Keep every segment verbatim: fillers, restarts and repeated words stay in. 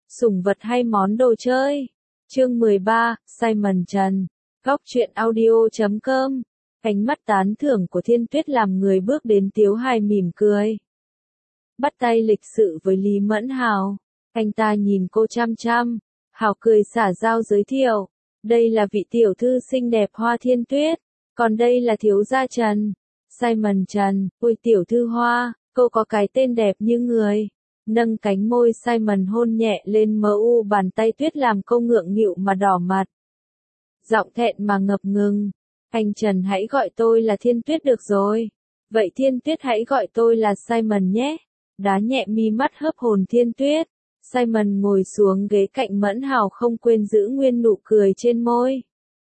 Sủng vật hay món đồ chơi? Chương mười ba, Simon Trần. Góc truyện audio chấm com. Ánh mắt tán thưởng của Thiên Tuyết làm người bước đến Tiếu Hài mỉm cười. Bắt tay lịch sự với Lý Mẫn Hào. Anh ta nhìn cô chăm chăm. Hào cười xả giao giới thiệu. Đây là vị tiểu thư xinh đẹp Hoa Thiên Tuyết. Còn đây là thiếu gia Trần. Simon Trần. Ôi tiểu thư Hoa, cô có cái tên đẹp như người. Nâng cánh môi Simon hôn nhẹ lên mờ u bàn tay Tuyết làm cô ngượng nghịu mà đỏ mặt. Giọng thẹn mà ngập ngừng. Anh Trần hãy gọi tôi là Thiên Tuyết được rồi. Vậy Thiên Tuyết hãy gọi tôi là Simon nhé. Đá nhẹ mi mắt hớp hồn Thiên Tuyết. Simon ngồi xuống ghế cạnh Mẫn Hào không quên giữ nguyên nụ cười trên môi.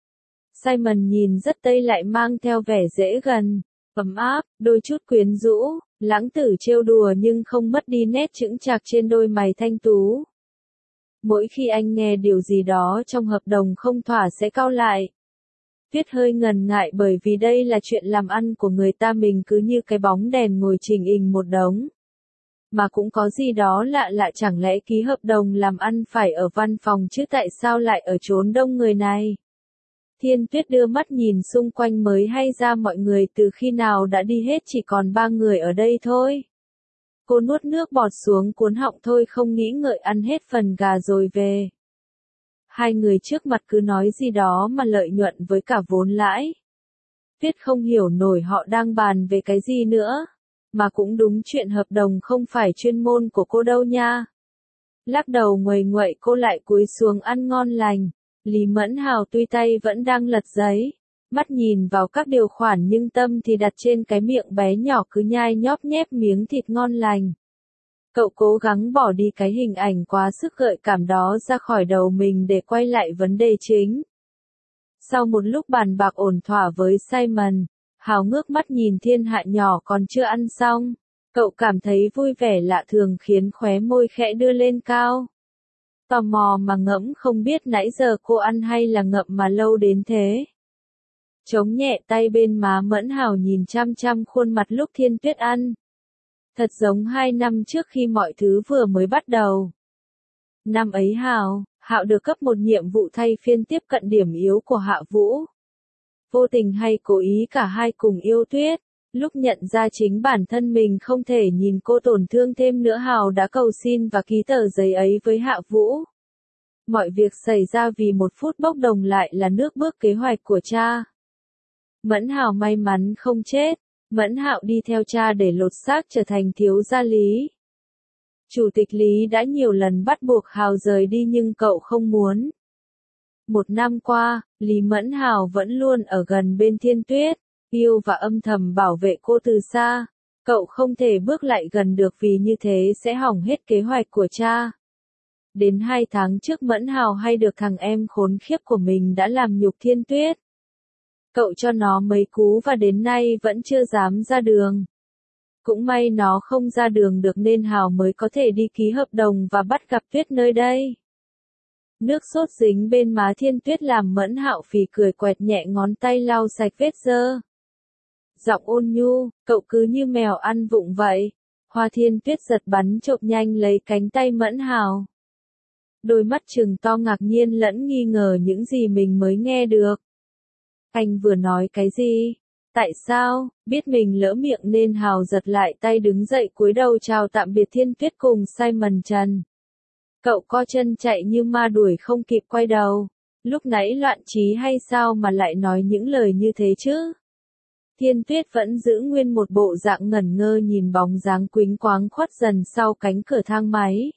Simon nhìn rất tây lại mang theo vẻ dễ gần, ấm áp, đôi chút quyến rũ, lãng tử trêu đùa nhưng không mất đi nét chững chạc trên đôi mày thanh tú. Mỗi khi anh nghe điều gì đó trong hợp đồng không thỏa sẽ cau lại. Tuyết hơi ngần ngại bởi vì đây là chuyện làm ăn của người ta, mình cứ như cái bóng đèn ngồi chỉnh ình một đống. Mà cũng có gì đó lạ lạ, chẳng lẽ ký hợp đồng làm ăn phải ở văn phòng chứ tại sao lại ở chốn đông người này? Thiên Tuyết đưa mắt nhìn xung quanh mới hay ra mọi người từ khi nào đã đi hết, chỉ còn ba người ở đây thôi. Cô nuốt nước bọt xuống cuốn họng thôi không nghĩ ngợi ăn hết phần gà rồi về. Hai người trước mặt cứ nói gì đó mà lợi nhuận với cả vốn lãi. Tuyết không hiểu nổi họ đang bàn về cái gì nữa. Mà cũng đúng, chuyện hợp đồng không phải chuyên môn của cô đâu nha. Lắc đầu nguầy nguậy cô lại cúi xuống ăn ngon lành. Lý Mẫn Hào tuy tay vẫn đang lật giấy, mắt nhìn vào các điều khoản nhưng tâm thì đặt trên cái miệng bé nhỏ cứ nhai nhóp nhép miếng thịt ngon lành. Cậu cố gắng bỏ đi cái hình ảnh quá sức gợi cảm đó ra khỏi đầu mình để quay lại vấn đề chính. Sau một lúc bàn bạc ổn thỏa với Simon, Hào ngước mắt nhìn thiên hạ nhỏ còn chưa ăn xong. Cậu cảm thấy vui vẻ lạ thường khiến khóe môi khẽ đưa lên cao. Tò mò mà ngẫm không biết nãy giờ cô ăn hay là ngậm mà lâu đến thế. Chống nhẹ tay bên má Mẫn Hào nhìn chăm chăm khuôn mặt lúc Thiên Tuyết ăn. Thật giống hai năm trước khi mọi thứ vừa mới bắt đầu. Năm ấy Hào, Hạo được cấp một nhiệm vụ thay phiên tiếp cận điểm yếu của Hạ Vũ. Vô tình hay cố ý cả hai cùng yêu Tuyết. Lúc nhận ra chính bản thân mình không thể nhìn cô tổn thương thêm nữa, Hào đã cầu xin và ký tờ giấy ấy với Hạ Vũ. Mọi việc xảy ra vì một phút bốc đồng lại là nước bước kế hoạch của cha. Mẫn Hào may mắn không chết. Mẫn Hạo đi theo cha để lột xác trở thành thiếu gia Lý. Chủ tịch Lý đã nhiều lần bắt buộc Hào rời đi nhưng cậu không muốn. Một năm qua, Lý Mẫn Hào vẫn luôn ở gần bên Thiên Tuyết, yêu và âm thầm bảo vệ cô từ xa. Cậu không thể bước lại gần được vì như thế sẽ hỏng hết kế hoạch của cha. Đến hai tháng trước Mẫn Hào hay được thằng em khốn khiếp của mình đã làm nhục Thiên Tuyết. Cậu cho nó mấy cú và đến nay vẫn chưa dám ra đường. Cũng may nó không ra đường được nên Hào mới có thể đi ký hợp đồng và bắt gặp Tuyết nơi đây. Nước sốt dính bên má Thiên Tuyết làm Mẫn Hạo phì cười quẹt nhẹ ngón tay lau sạch vết dơ. Giọng ôn nhu, cậu cứ như mèo ăn vụng vậy. Hoa Thiên Tuyết giật bắn chộp nhanh lấy cánh tay Mẫn Hào. Đôi mắt trừng to ngạc nhiên lẫn nghi ngờ những gì mình mới nghe được. Anh vừa nói cái gì? Tại sao? Biết mình lỡ miệng nên Hào giật lại tay đứng dậy cúi đầu chào tạm biệt Thiên Tuyết cùng Simon Trần. Cậu co chân chạy như ma đuổi không kịp quay đầu. Lúc nãy loạn trí hay sao mà lại nói những lời như thế chứ? Thiên Tuyết vẫn giữ nguyên một bộ dạng ngẩn ngơ nhìn bóng dáng quýnh quáng khuất dần sau cánh cửa thang máy.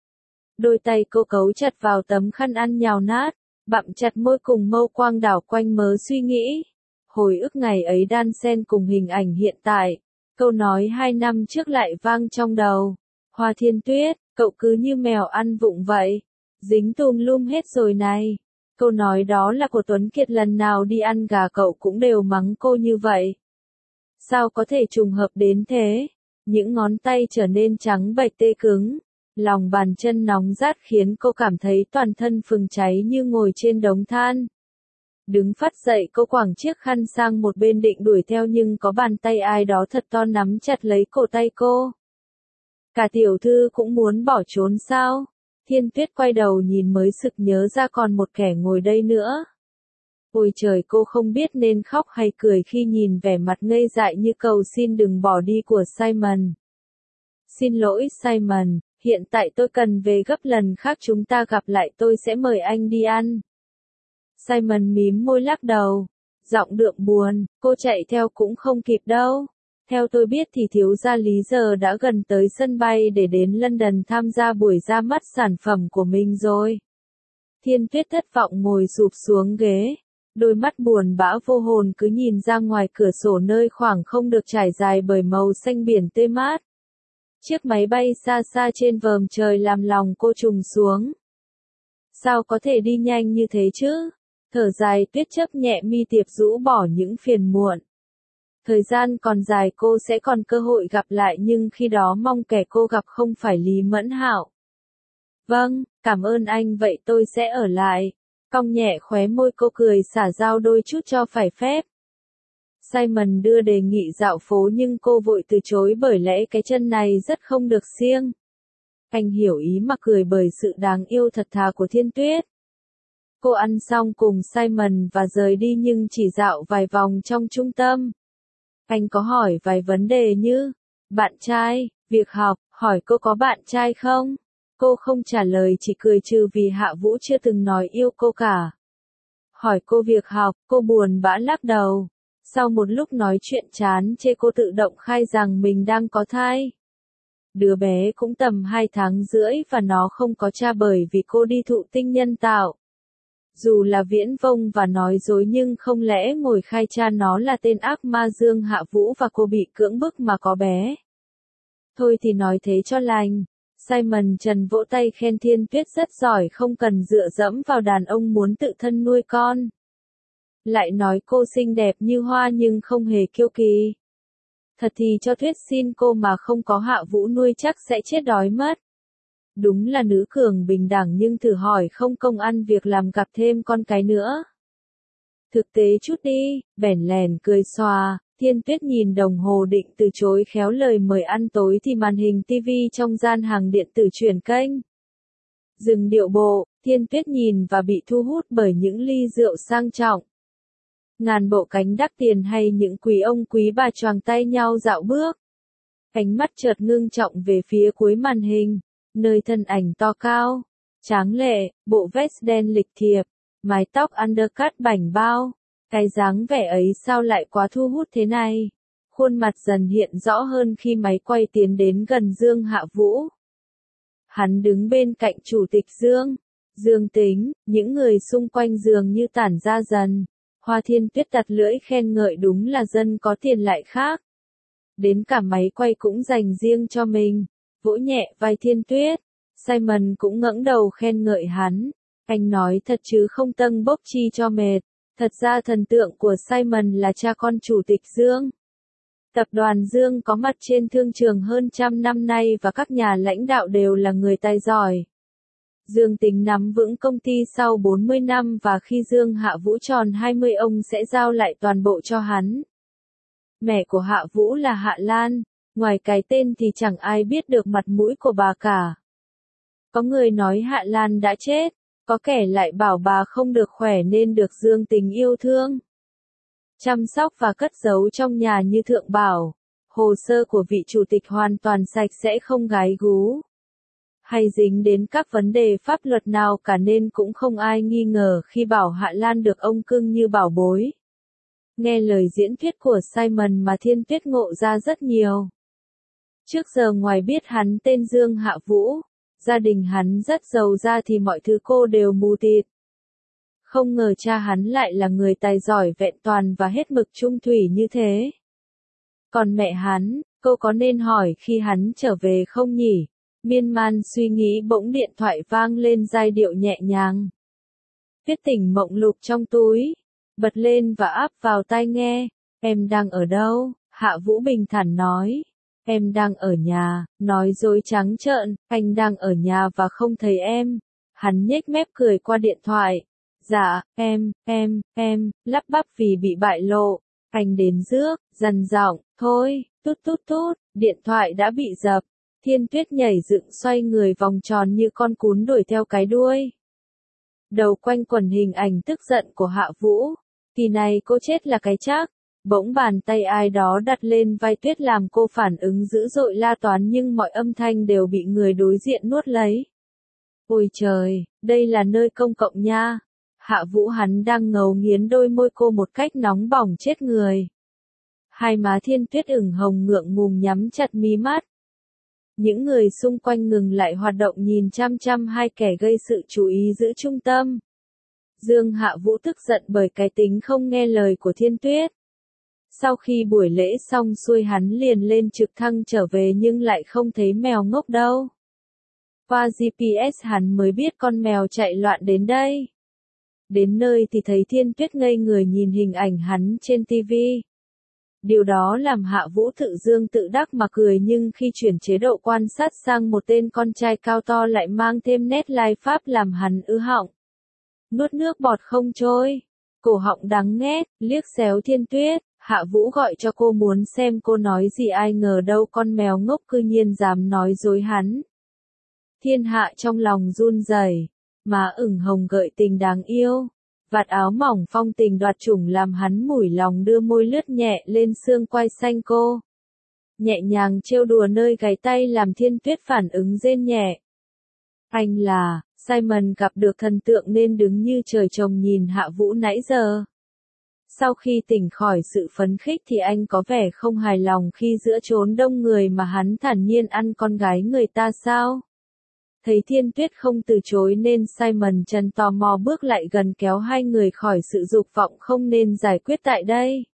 Đôi tay cô cấu chặt vào tấm khăn ăn nhào nát, bặm chặt môi cùng mâu quang đảo quanh mớ suy nghĩ. Hồi ức ngày ấy đan xen cùng hình ảnh hiện tại. Câu nói hai năm trước lại vang trong đầu. Hoa Thiên Tuyết, cậu cứ như mèo ăn vụng vậy. Dính tùm lum hết rồi này. Câu nói đó là của Tuấn Kiệt, lần nào đi ăn gà cậu cũng đều mắng cô như vậy. Sao có thể trùng hợp đến thế? Những ngón tay trở nên trắng bệch tê cứng. Lòng bàn chân nóng rát khiến cô cảm thấy toàn thân phừng cháy như ngồi trên đống than. Đứng phắt dậy cô quẳng chiếc khăn sang một bên định đuổi theo nhưng có bàn tay ai đó thật to nắm chặt lấy cổ tay cô. Cả tiểu thư cũng muốn bỏ trốn sao? Thiên Tuyết quay đầu nhìn mới sực nhớ ra còn một kẻ ngồi đây nữa. Ôi trời, cô không biết nên khóc hay cười khi nhìn vẻ mặt ngây dại như cầu xin đừng bỏ đi của Simon. Xin lỗi Simon, hiện tại tôi cần về gấp, lần khác chúng ta gặp lại tôi sẽ mời anh đi ăn. Simon mím môi lắc đầu, giọng đượm buồn, cô chạy theo cũng không kịp đâu. Theo tôi biết thì thiếu gia Lý giờ đã gần tới sân bay để đến London tham gia buổi ra mắt sản phẩm của mình rồi. Thiên Tuyết thất vọng ngồi sụp xuống ghế. Đôi mắt buồn bã vô hồn cứ nhìn ra ngoài cửa sổ nơi khoảng không được trải dài bởi màu xanh biển tươi mát. Chiếc máy bay xa xa trên vòm trời làm lòng cô trùng xuống. Sao có thể đi nhanh như thế chứ? Thở dài, Tuyết chớp nhẹ mi tiệp rũ bỏ những phiền muộn. Thời gian còn dài, cô sẽ còn cơ hội gặp lại, nhưng khi đó mong kẻ cô gặp không phải Lý Mẫn Hạo. Vâng, cảm ơn anh, vậy tôi sẽ ở lại. Cong nhẹ khóe môi, cô cười xả dao đôi chút cho phải phép. Simon đưa đề nghị dạo phố nhưng cô vội từ chối bởi lẽ cái chân này rất không được siêng. Anh hiểu ý mà cười bởi sự đáng yêu thật thà của Thiên Tuyết. Cô ăn xong cùng Simon và rời đi nhưng chỉ dạo vài vòng trong trung tâm. Anh có hỏi vài vấn đề như, bạn trai, việc học, hỏi cô có bạn trai không? Cô không trả lời, chỉ cười trừ vì Hạ Vũ chưa từng nói yêu cô cả. Hỏi cô việc học, cô buồn bã lắc đầu. Sau một lúc nói chuyện chán chê, cô tự động khai rằng mình đang có thai. Đứa bé cũng tầm hai tháng rưỡi và nó không có cha bởi vì cô đi thụ tinh nhân tạo. Dù là viễn vông và nói dối nhưng không lẽ ngồi khai cha nó là tên ác ma Dương Hạ Vũ và cô bị cưỡng bức mà có bé. Thôi thì nói thế cho lành. Simon Trần vỗ tay khen Thiên Tuyết rất giỏi, không cần dựa dẫm vào đàn ông muốn tự thân nuôi con. Lại nói cô xinh đẹp như hoa nhưng không hề kiêu kỳ. Thật thì cho Tuyết xin cô mà không có Hạ Vũ nuôi chắc sẽ chết đói mất. Đúng là nữ cường bình đẳng nhưng thử hỏi không công ăn việc làm gặp thêm con cái nữa. Thực tế chút đi, bẻn lèn cười xòa. Thiên Tuyết nhìn đồng hồ định từ chối khéo lời mời ăn tối thì màn hình tivi trong gian hàng điện tử chuyển kênh. Dừng điệu bộ, Thiên Tuyết nhìn và bị thu hút bởi những ly rượu sang trọng. Ngàn bộ cánh đắt tiền hay những quý ông quý bà choàng tay nhau dạo bước. Ánh mắt chợt ngưng trọng về phía cuối màn hình, nơi thân ảnh to cao, tráng lệ, bộ vest đen lịch thiệp, mái tóc undercut bảnh bao. Cái dáng vẻ ấy sao lại quá thu hút thế này? Khuôn mặt dần hiện rõ hơn khi máy quay tiến đến gần Dương Hạ Vũ. Hắn đứng bên cạnh Chủ tịch Dương, Dương Tính, những người xung quanh dường như tản ra dần. Hoa Thiên Tuyết đặt lưỡi khen ngợi, đúng là dân có tiền lại khác. Đến cả máy quay cũng dành riêng cho mình, vỗ nhẹ vai Thiên Tuyết. Simon cũng ngẩng đầu khen ngợi hắn. Anh nói thật chứ không tâng bốc chi cho mệt. Thật ra thần tượng của Simon là cha con Chủ tịch Dương. Tập đoàn Dương có mặt trên thương trường hơn trăm năm nay và các nhà lãnh đạo đều là người tài giỏi. Dương Tính nắm vững công ty sau bốn mươi năm và khi Dương Hạ Vũ tròn hai mươi ông sẽ giao lại toàn bộ cho hắn. Mẹ của Hạ Vũ là Hạ Lan, ngoài cái tên thì chẳng ai biết được mặt mũi của bà cả. Có người nói Hạ Lan đã chết. Có kẻ lại bảo bà không được khỏe nên được Dương Tính yêu thương, chăm sóc và cất giấu trong nhà như thượng bảo. Hồ sơ của vị chủ tịch hoàn toàn sạch sẽ, không gái gú hay dính đến các vấn đề pháp luật nào cả nên cũng không ai nghi ngờ khi bảo Hạ Lan được ông cưng như bảo bối. Nghe lời diễn thuyết của Simon mà Thiên Tuyết ngộ ra rất nhiều. Trước giờ ngoài biết hắn tên Dương Hạ Vũ, gia đình hắn rất giàu ra thì mọi thứ cô đều mù tịt. Không ngờ cha hắn lại là người tài giỏi vẹn toàn và hết mực trung thủy như thế. Còn mẹ hắn, cô có nên hỏi khi hắn trở về không nhỉ? Miên man suy nghĩ bỗng điện thoại vang lên giai điệu nhẹ nhàng. Tuyết tỉnh mộng lục trong túi, bật lên và áp vào tai nghe. Em đang ở đâu? Hạ Vũ bình thản nói. Em đang ở nhà, nói dối trắng trợn, anh đang ở nhà và không thấy em. Hắn nhếch mép cười qua điện thoại. Dạ, em, em, em, lắp bắp vì bị bại lộ. Anh đến rước, dằn giọng, thôi, tút tút tút, điện thoại đã bị dập. Thiên Tuyết nhảy dựng xoay người vòng tròn như con cún đuổi theo cái đuôi. Đầu quanh quẩn hình ảnh tức giận của Hạ Vũ. Kỳ này cô chết là cái chắc. Bỗng bàn tay ai đó đặt lên vai Tuyết làm cô phản ứng dữ dội la toán nhưng mọi âm thanh đều bị người đối diện nuốt lấy. Ôi trời, đây là nơi công cộng nha. Hạ Vũ hắn đang ngấu nghiến đôi môi cô một cách nóng bỏng chết người. Hai má Thiên Tuyết ửng hồng ngượng ngùng nhắm chặt mí mắt. Những người xung quanh ngừng lại hoạt động nhìn chăm chăm hai kẻ gây sự chú ý giữ trung tâm. Dương Hạ Vũ tức giận bởi cái tính không nghe lời của Thiên Tuyết. Sau khi buổi lễ xong xuôi hắn liền lên trực thăng trở về nhưng lại không thấy mèo ngốc đâu. Qua giê pê ét hắn mới biết con mèo chạy loạn đến đây. Đến nơi thì thấy Thiên Tuyết ngây người nhìn hình ảnh hắn trên ti vi. Điều đó làm Hạ Vũ tự dương tự đắc mà cười nhưng khi chuyển chế độ quan sát sang một tên con trai cao to lại mang thêm nét lai pháp làm hắn ứ họng. Nuốt nước bọt không trôi, cổ họng đắng nghét, liếc xéo Thiên Tuyết, Hạ Vũ gọi cho cô muốn xem cô nói gì ai ngờ đâu con mèo ngốc cư nhiên dám nói dối hắn. Thiên Hạ trong lòng run rẩy, má ửng hồng gợi tình đáng yêu. Vạt áo mỏng phong tình đoạt chủng làm hắn mủi lòng đưa môi lướt nhẹ lên xương quai xanh cô. Nhẹ nhàng trêu đùa nơi gáy tay làm Thiên Tuyết phản ứng rên nhẹ. Anh là, Simon gặp được thần tượng nên đứng như trời trồng nhìn Hạ Vũ nãy giờ. Sau khi tỉnh khỏi sự phấn khích thì anh có vẻ không hài lòng khi giữa chốn đông người mà hắn thản nhiên ăn con gái người ta sao? Thấy Thiên Tuyết không từ chối nên Simon Trần tò mò bước lại gần kéo hai người khỏi sự dục vọng không nên giải quyết tại đây.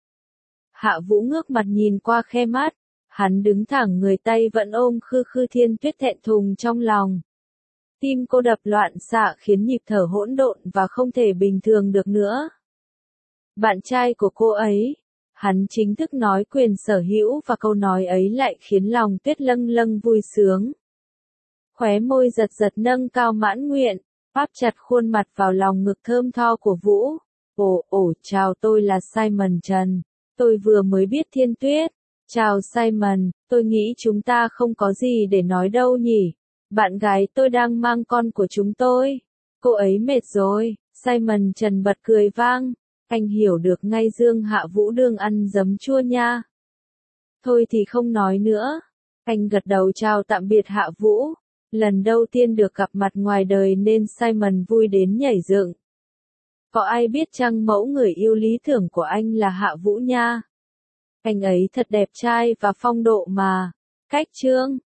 Hạ Vũ ngước mặt nhìn qua khe mắt, hắn đứng thẳng người tay vẫn ôm khư khư Thiên Tuyết thẹn thùng trong lòng. Tim cô đập loạn xạ khiến nhịp thở hỗn độn và không thể bình thường được nữa. Bạn trai của cô ấy, hắn chính thức nói quyền sở hữu và câu nói ấy lại khiến lòng Tuyết lâng lâng vui sướng. Khóe môi giật giật nâng cao mãn nguyện, áp chặt khuôn mặt vào lòng ngực thơm tho của Vũ. Ồ, ồ, chào tôi là Simon Trần. Tôi vừa mới biết Thiên Tuyết. Chào Simon, tôi nghĩ chúng ta không có gì để nói đâu nhỉ. Bạn gái tôi đang mang con của chúng tôi. Cô ấy mệt rồi. Simon Trần bật cười vang. Anh hiểu được ngay Dương Hạ Vũ đương ăn giấm chua nha. Thôi thì không nói nữa. Anh gật đầu chào tạm biệt Hạ Vũ. Lần đầu tiên được gặp mặt ngoài đời nên Simon vui đến nhảy dựng. Có ai biết chăng mẫu người yêu lý tưởng của anh là Hạ Vũ nha. Anh ấy thật đẹp trai và phong độ mà. Cách chương